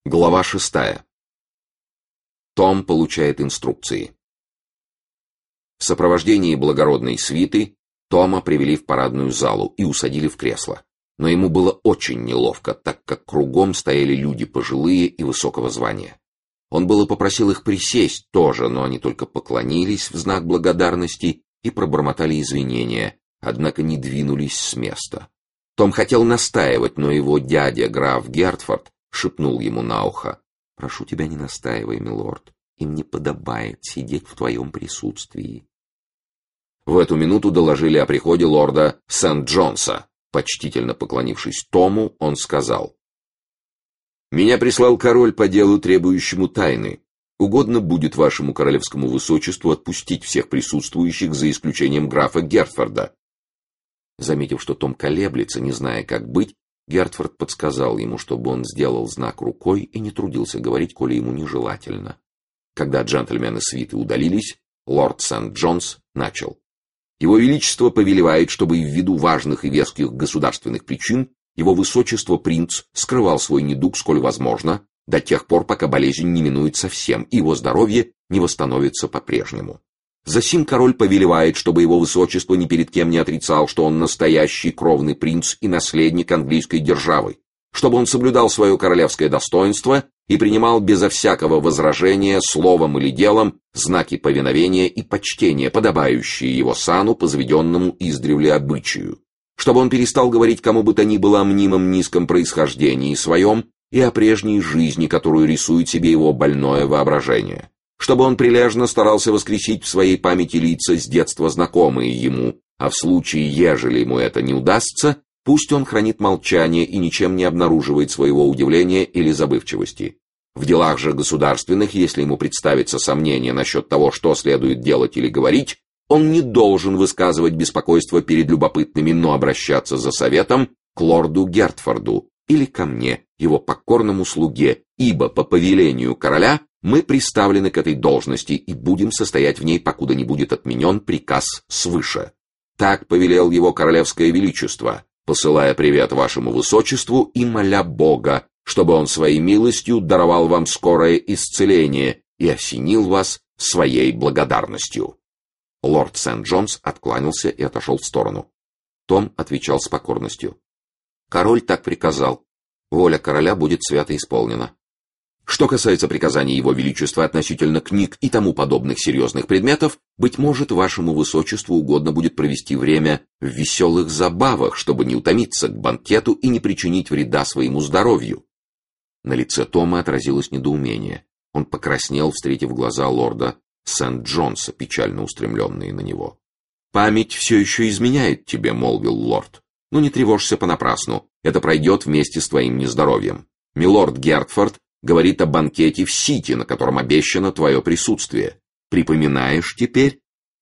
Глава 6. Том получает инструкции. В сопровождении благородной свиты Тома привели в парадную залу и усадили в кресло. Но ему было очень неловко, так как кругом стояли люди пожилые и высокого звания. Он было попросил их присесть тоже, но они только поклонились в знак благодарности и пробормотали извинения, однако не двинулись с места. Том хотел настаивать, но его дядя, граф Гертфорд, шепнул ему на ухо: «Прошу тебя, не настаивай, милорд, им не подобает сидеть в твоем присутствии». В эту минуту доложили о приходе лорда Сент-Джонса. Почтительно поклонившись Тому, он сказал: «Меня прислал король по делу, требующему тайны. Угодно будет вашему королевскому высочеству отпустить всех присутствующих за исключением графа Гертфорда». Заметив, что Том колеблется, не зная, как быть, Гертфорд подсказал ему, чтобы он сделал знак рукой и не трудился говорить, коли ему нежелательно. Когда джентльмены свиты удалились, лорд Сент-Джонс начал: «Его Величество повелевает, чтобы ввиду важных и веских государственных причин его Высочество принц скрывал свой недуг, сколь возможно, до тех пор, пока болезнь не минует совсем, и его здоровье не восстановится по-прежнему. Засим король повелевает, чтобы его Высочество ни перед кем не отрицал, что он настоящий кровный принц и наследник английской державы, чтобы он соблюдал свое королевское достоинство и принимал безо всякого возражения словом или делом знаки повиновения и почтения, подобающие его сану по заведенному издревле обычаю, чтобы он перестал говорить кому бы то ни было о мнимом низком происхождении своем и о прежней жизни, которую рисует себе его больное воображение, чтобы он прилежно старался воскресить в своей памяти лица с детства знакомые ему, а в случае, ежели ему это не удастся, пусть он хранит молчание и ничем не обнаруживает своего удивления или забывчивости. В делах же государственных, если ему представится сомнение насчет того, что следует делать или говорить, он не должен высказывать беспокойство перед любопытными, но обращаться за советом к лорду Гертфорду или ко мне, его покорному слуге, ибо по повелению короля мы приставлены к этой должности и будем состоять в ней, покуда не будет отменен приказ свыше. Так повелел его королевское величество, посылая привет вашему высочеству и моля Бога, чтобы он своей милостью даровал вам скорое исцеление и осенил вас своей благодарностью». Лорд Сент-Джонс откланялся и отошел в сторону. Том отвечал с покорностью: «Король так приказал. Воля короля будет свято исполнена. Что касается приказаний его величества относительно книг и тому подобных серьезных предметов, быть может, вашему высочеству угодно будет провести время в веселых забавах, чтобы не утомиться к банкету и не причинить вреда своему здоровью». На лице Тома отразилось недоумение. Он покраснел, встретив глаза лорда Сент-Джонса, печально устремленные на него. «Память все еще изменяет тебе», — молвил лорд. «Но не тревожься понапрасну, это пройдет вместе с твоим нездоровьем. Милорд Гертфорд говорит о банкете в Сити, на котором обещано твое присутствие. Припоминаешь теперь?»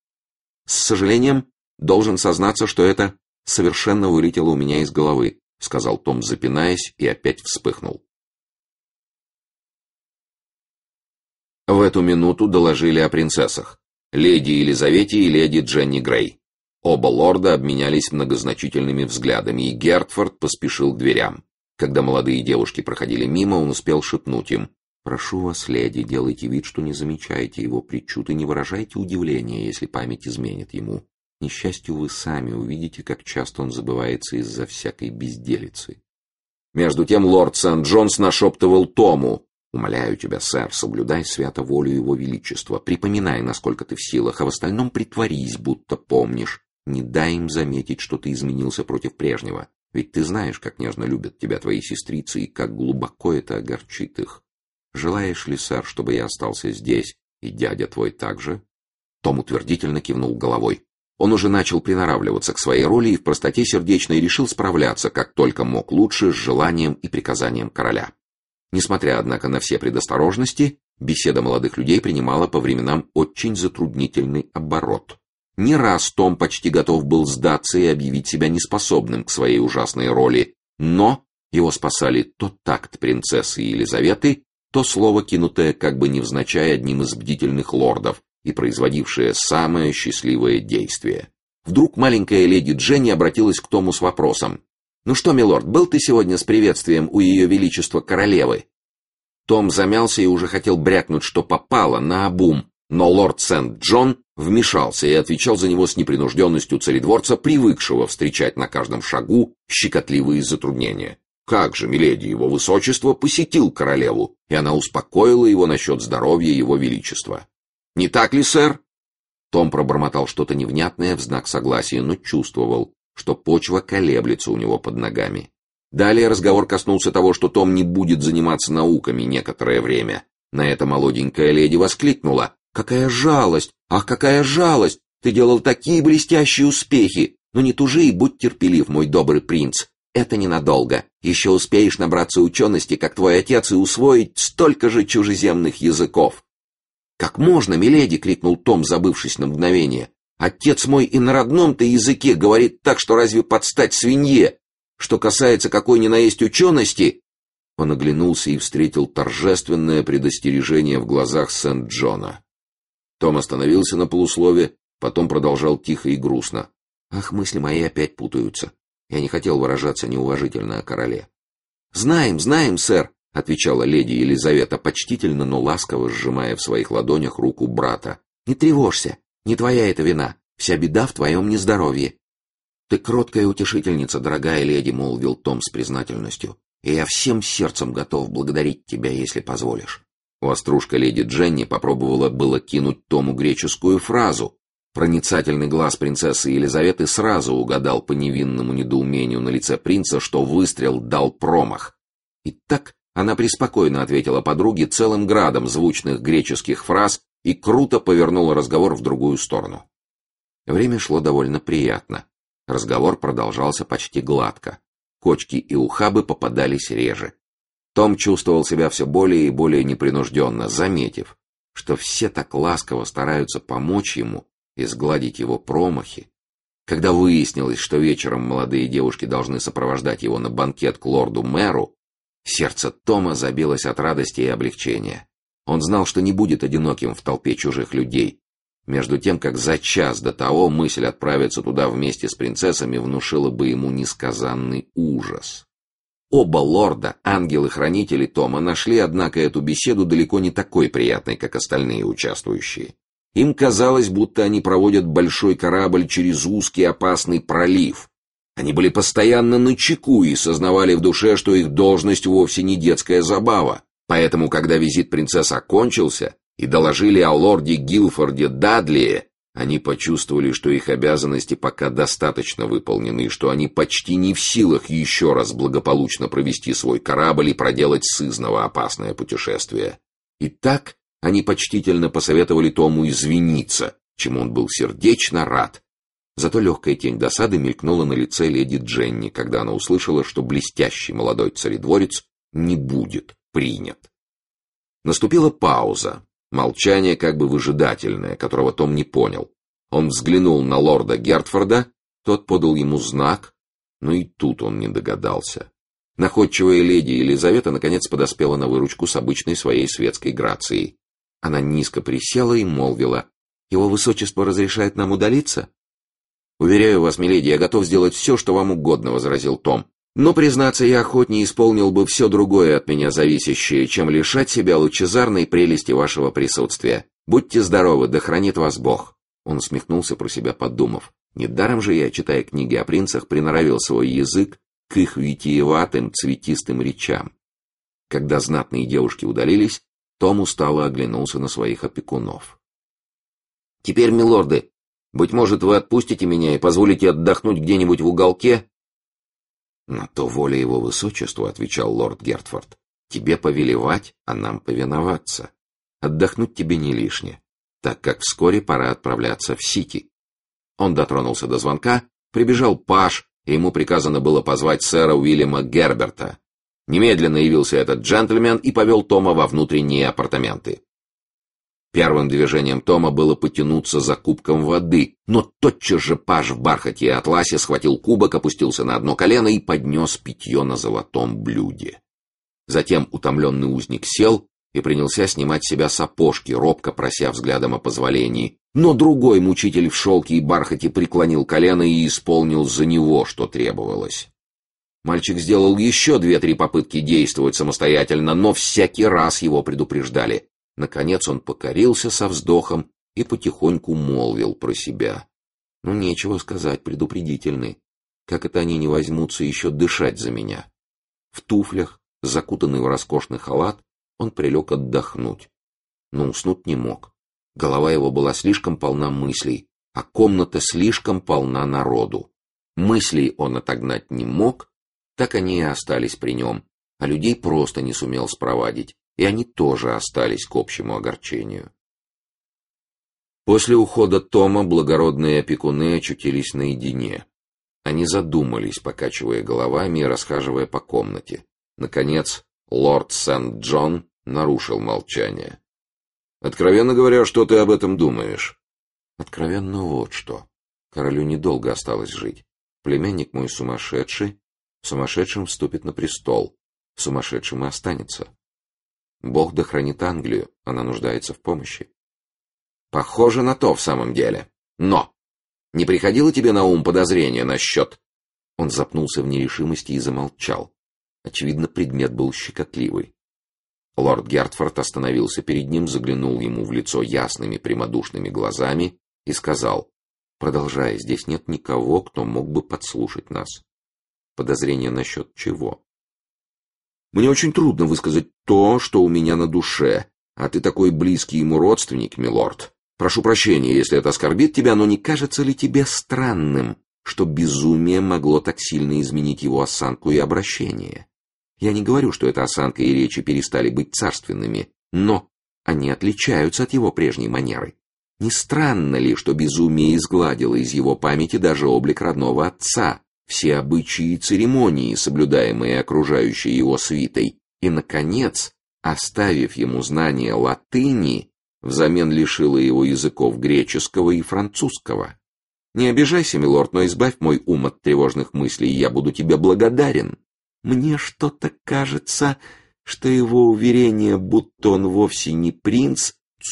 «С сожалением, должен сознаться, что это совершенно вылетело у меня из головы», — сказал Том, запинаясь, и опять вспыхнул. В эту минуту доложили о принцессах, леди Елизавете и леди Дженни Грей. Оба лорда обменялись многозначительными взглядами, и Гертфорд поспешил к дверям. Когда молодые девушки проходили мимо, он успел шепнуть им: «Прошу вас, леди, делайте вид, что не замечаете его причуд, и не выражайте удивления, если память изменит ему. К несчастью, вы сами увидите, как часто он забывается из-за всякой безделицы». Между тем лорд Сент-Джонс нашептывал Тому: «Умоляю тебя, сэр, соблюдай свято волю его величества, припоминай, насколько ты в силах, а в остальном притворись, будто помнишь. Не дай им заметить, что ты изменился против прежнего. Ведь ты знаешь, как нежно любят тебя твои сестрицы и как глубоко это огорчит их. Желаешь ли, сэр, чтобы я остался здесь, и дядя твой также?» Том утвердительно кивнул головой. Он уже начал приноравливаться к своей роли и в простоте сердечной решил справляться, как только мог лучше, с желанием и приказанием короля. Несмотря, однако, на все предосторожности, беседа молодых людей принимала по временам очень затруднительный оборот. Не раз Том почти готов был сдаться и объявить себя неспособным к своей ужасной роли, но его спасали то такт принцессы Елизаветы, то слово, кинутое как бы невзначай одним из бдительных лордов и производившее самое счастливое действие. Вдруг маленькая леди Дженни обратилась к Тому с вопросом: «Ну что, милорд, был ты сегодня с приветствием у ее величества королевы?» Том замялся и уже хотел брякнуть, что попало, наобум, но лорд Сент-Джон вмешался и отвечал за него с непринужденностью царедворца, привыкшего встречать на каждом шагу щекотливые затруднения. Как же, миледи, его высочество посетил королеву, и она успокоила его насчет здоровья его величества. «Не так ли, сэр?» Том пробормотал что-то невнятное в знак согласия, но чувствовал, что почва колеблется у него под ногами. Далее разговор коснулся того, что Том не будет заниматься науками некоторое время. На это молоденькая леди воскликнула: «Какая жалость! Ах, какая жалость! Ты делал такие блестящие успехи! Но не тужи и будь терпелив, мой добрый принц. Это ненадолго. Еще успеешь набраться учености, как твой отец, и усвоить столько же чужеземных языков». «Как можно, миледи!» — крикнул Том, забывшись на мгновение. «Отец мой и на родном-то языке говорит так, что разве подстать свинье? Что касается какой ни на есть учености...» Он оглянулся и встретил торжественное предостережение в глазах Сент-Джона. Том остановился на полуслове, потом продолжал тихо и грустно: «Ах, мысли мои опять путаются. Я не хотел выражаться неуважительно о короле». «Знаем, знаем, сэр», — отвечала леди Елизавета, почтительно, но ласково сжимая в своих ладонях руку брата. «Не тревожься, не твоя это вина. Вся беда в твоем нездоровье». «Ты кроткая утешительница, дорогая леди», — молвил Том с признательностью, «и я всем сердцем готов благодарить тебя, если позволишь». Острушка леди Дженни попробовала было кинуть Тому греческую фразу. Проницательный глаз принцессы Елизаветы сразу угадал по невинному недоумению на лице принца, что выстрел дал промах. И так она преспокойно ответила подруге целым градом звучных греческих фраз и круто повернула разговор в другую сторону. Время шло довольно приятно. Разговор продолжался почти гладко. Кочки и ухабы попадались реже. Том чувствовал себя все более и более непринужденно, заметив, что все так ласково стараются помочь ему и сгладить его промахи. Когда выяснилось, что вечером молодые девушки должны сопровождать его на банкет к лорду-мэру, сердце Тома забилось от радости и облегчения. Он знал, что не будет одиноким в толпе чужих людей. Между тем, как за час до того мысль отправиться туда вместе с принцессами внушила бы ему несказанный ужас. Оба лорда, ангелы-хранители Тома, нашли, однако, эту беседу далеко не такой приятной, как остальные участвующие. Им казалось, будто они проводят большой корабль через узкий опасный пролив. Они были постоянно начеку и сознавали в душе, что их должность вовсе не детская забава. Поэтому, когда визит принцесс окончился и доложили о лорде Гилфорде Дадлие, они почувствовали, что их обязанности пока достаточно выполнены, и что они почти не в силах еще раз благополучно провести свой корабль и проделать сызнова опасное путешествие. И так они почтительно посоветовали Тому извиниться, чему он был сердечно рад. Зато легкая тень досады мелькнула на лице леди Дженни, когда она услышала, что блестящий молодой царедворец не будет принят. Наступила пауза. Молчание как бы выжидательное, которого Том не понял. Он взглянул на лорда Гертфорда, тот подал ему знак, но и тут он не догадался. Находчивая леди Елизавета наконец подоспела на выручку с обычной своей светской грацией. Она низко присела и молвила: «Его высочество разрешает нам удалиться?» «Уверяю вас, миледи, я готов сделать все, что вам угодно», — возразил Том. «Но, признаться, я охотнее исполнил бы все другое от меня зависящее, чем лишать себя лучезарной прелести вашего присутствия. Будьте здоровы, да хранит вас Бог». Он усмехнулся про себя, подумав: недаром же я, читая книги о принцах, приноровил свой язык к их витиеватым, цветистым речам. Когда знатные девушки удалились, Том устало оглянулся на своих опекунов. «Теперь, милорды, быть может, вы отпустите меня и позволите отдохнуть где-нибудь в уголке?» «На то воля его высочества», — отвечал лорд Гертфорд. «Тебе повелевать, а нам повиноваться. Отдохнуть тебе не лишне, так как вскоре пора отправляться в Сити». Он дотронулся до звонка, прибежал паж, и ему приказано было позвать сэра Уильяма Герберта. Немедленно явился этот джентльмен и повел Тома во внутренние апартаменты. Первым движением Тома было потянуться за кубком воды, но тотчас же паж в бархате и атласе схватил кубок, опустился на одно колено и поднес питье на золотом блюде. Затем утомленный узник сел и принялся снимать с себя сапожки, робко прося взглядом о позволении. Но другой мучитель в шелке и бархате преклонил колено и исполнил за него, что требовалось. Мальчик сделал еще 2-3 попытки действовать самостоятельно, но всякий раз его предупреждали. Наконец он покорился со вздохом и потихоньку молвил про себя. Ну, нечего сказать, предупредительны. Как это они не возьмутся еще дышать за меня? В туфлях, закутанный в роскошный халат, он прилег отдохнуть. Но уснуть не мог. Голова его была слишком полна мыслей, а комната слишком полна народу. Мыслей он отогнать не мог, так они и остались при нем, а людей просто не сумел спровадить, и они тоже остались к общему огорчению. После ухода Тома благородные опекуны очутились наедине. Они задумались, покачивая головами и расхаживая по комнате. Наконец, лорд Сент-Джон нарушил молчание. «Откровенно говоря, что ты об этом думаешь?» «Откровенно вот что. Королю недолго осталось жить. Племянник мой сумасшедший, сумасшедшим вступит на престол, сумасшедшим и останется. Бог да хранит Англию, она нуждается в помощи». «Похоже на то в самом деле. Но не приходило тебе на ум подозрение насчет...» Он запнулся в нерешимости и замолчал. Очевидно, предмет был щекотливый. Лорд Гертфорд остановился перед ним, заглянул ему в лицо ясными прямодушными глазами и сказал: «Продолжай, здесь нет никого, кто мог бы подслушать нас. Подозрение насчет чего?» «Мне очень трудно высказать то, что у меня на душе, а ты такой близкий ему родственник, милорд. Прошу прощения, если это оскорбит тебя, но не кажется ли тебе странным, что безумие могло так сильно изменить его осанку и обращение? Я не говорю, что эта осанка и речи перестали быть царственными, но они отличаются от его прежней манеры. Не странно ли, что безумие изгладило из его памяти даже облик родного отца, все обычаи и церемонии, соблюдаемые окружающей его свитой, и, наконец, оставив ему знание латыни, взамен лишило его языков греческого и французского? Не обижайся, милорд, но избавь мой ум от тревожных мыслей, и я буду тебе благодарен. Мне что-то кажется, что его уверение, будто он вовсе не принц...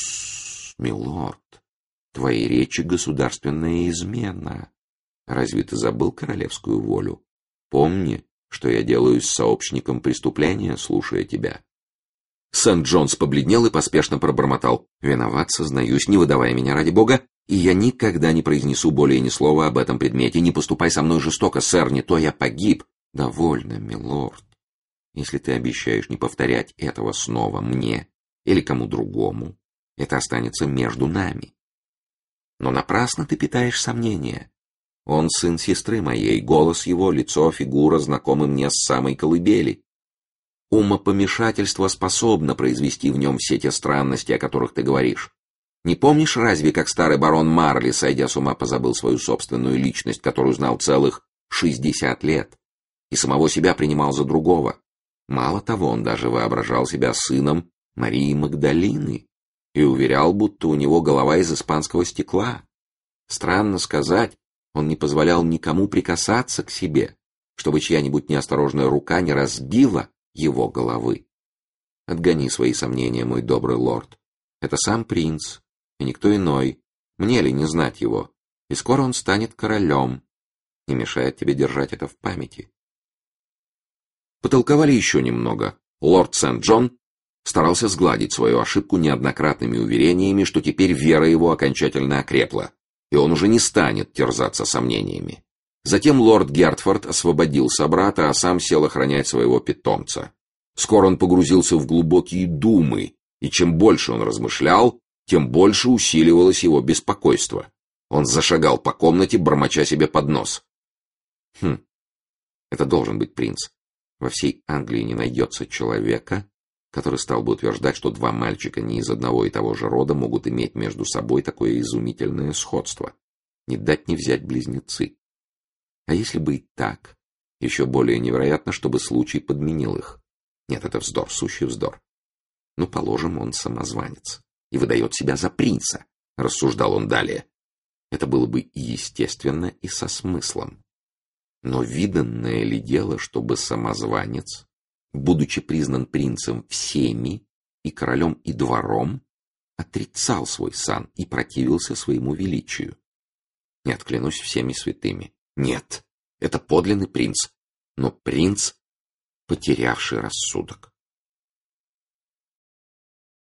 Тссс, милорд, твои речи государственная измена. Разве ты забыл королевскую волю? Помни, что я делаюсь сообщником преступления, слушая тебя». Сент-Джонс побледнел и поспешно пробормотал: «Виноват, сознаюсь, не выдавай меня ради бога, и я никогда не произнесу более ни слова об этом предмете. Не поступай со мной жестоко, сэр, не то я погиб». «Довольно, милорд. Если ты обещаешь не повторять этого снова мне или кому другому, это останется между нами. Но напрасно ты питаешь сомнения. Он сын сестры моей, голос его, лицо, фигура знакомы мне с самой колыбели. Умопомешательство способно произвести в нем все те странности, о которых ты говоришь. Не помнишь разве, как старый барон Марли, сойдя с ума, позабыл свою собственную личность, которую знал целых 60 лет, и самого себя принимал за другого? Мало того, он даже воображал себя сыном Марии Магдалины и уверял, будто у него голова из испанского стекла. Странно сказать, он не позволял никому прикасаться к себе, чтобы чья-нибудь неосторожная рука не разбила его головы. Отгони свои сомнения, мой добрый лорд. Это сам принц, и никто иной. Мне ли не знать его? И скоро он станет королем. Не мешает тебе держать это в памяти». Потолковали еще немного. Лорд Сент-Джон старался сгладить свою ошибку неоднократными уверениями, что теперь вера его окончательно окрепла, и он уже не станет терзаться сомнениями. Затем лорд Гертфорд освободил собрата, а сам сел охранять своего питомца. Скоро он погрузился в глубокие думы, и чем больше он размышлял, тем больше усиливалось его беспокойство. Он зашагал по комнате, бормоча себе под нос. Это должен быть принц. Во всей Англии не найдется человека, который стал бы утверждать, что два мальчика не из одного и того же рода могут иметь между собой такое изумительное сходство. Не дать не взять близнецы. А если бы и так, еще более невероятно, чтобы случай подменил их. Нет, это вздор, сущий вздор. Ну, положим, он самозванец и выдает себя за принца, рассуждал он далее. Это было бы и естественно, и со смыслом. Но виданное ли дело, чтобы самозванец, будучи признан принцем всеми, и королем, и двором, отрицал свой сан и противился своему величию? Нет, клянусь всеми святыми. Нет, это подлинный принц. но принц, потерявший рассудок.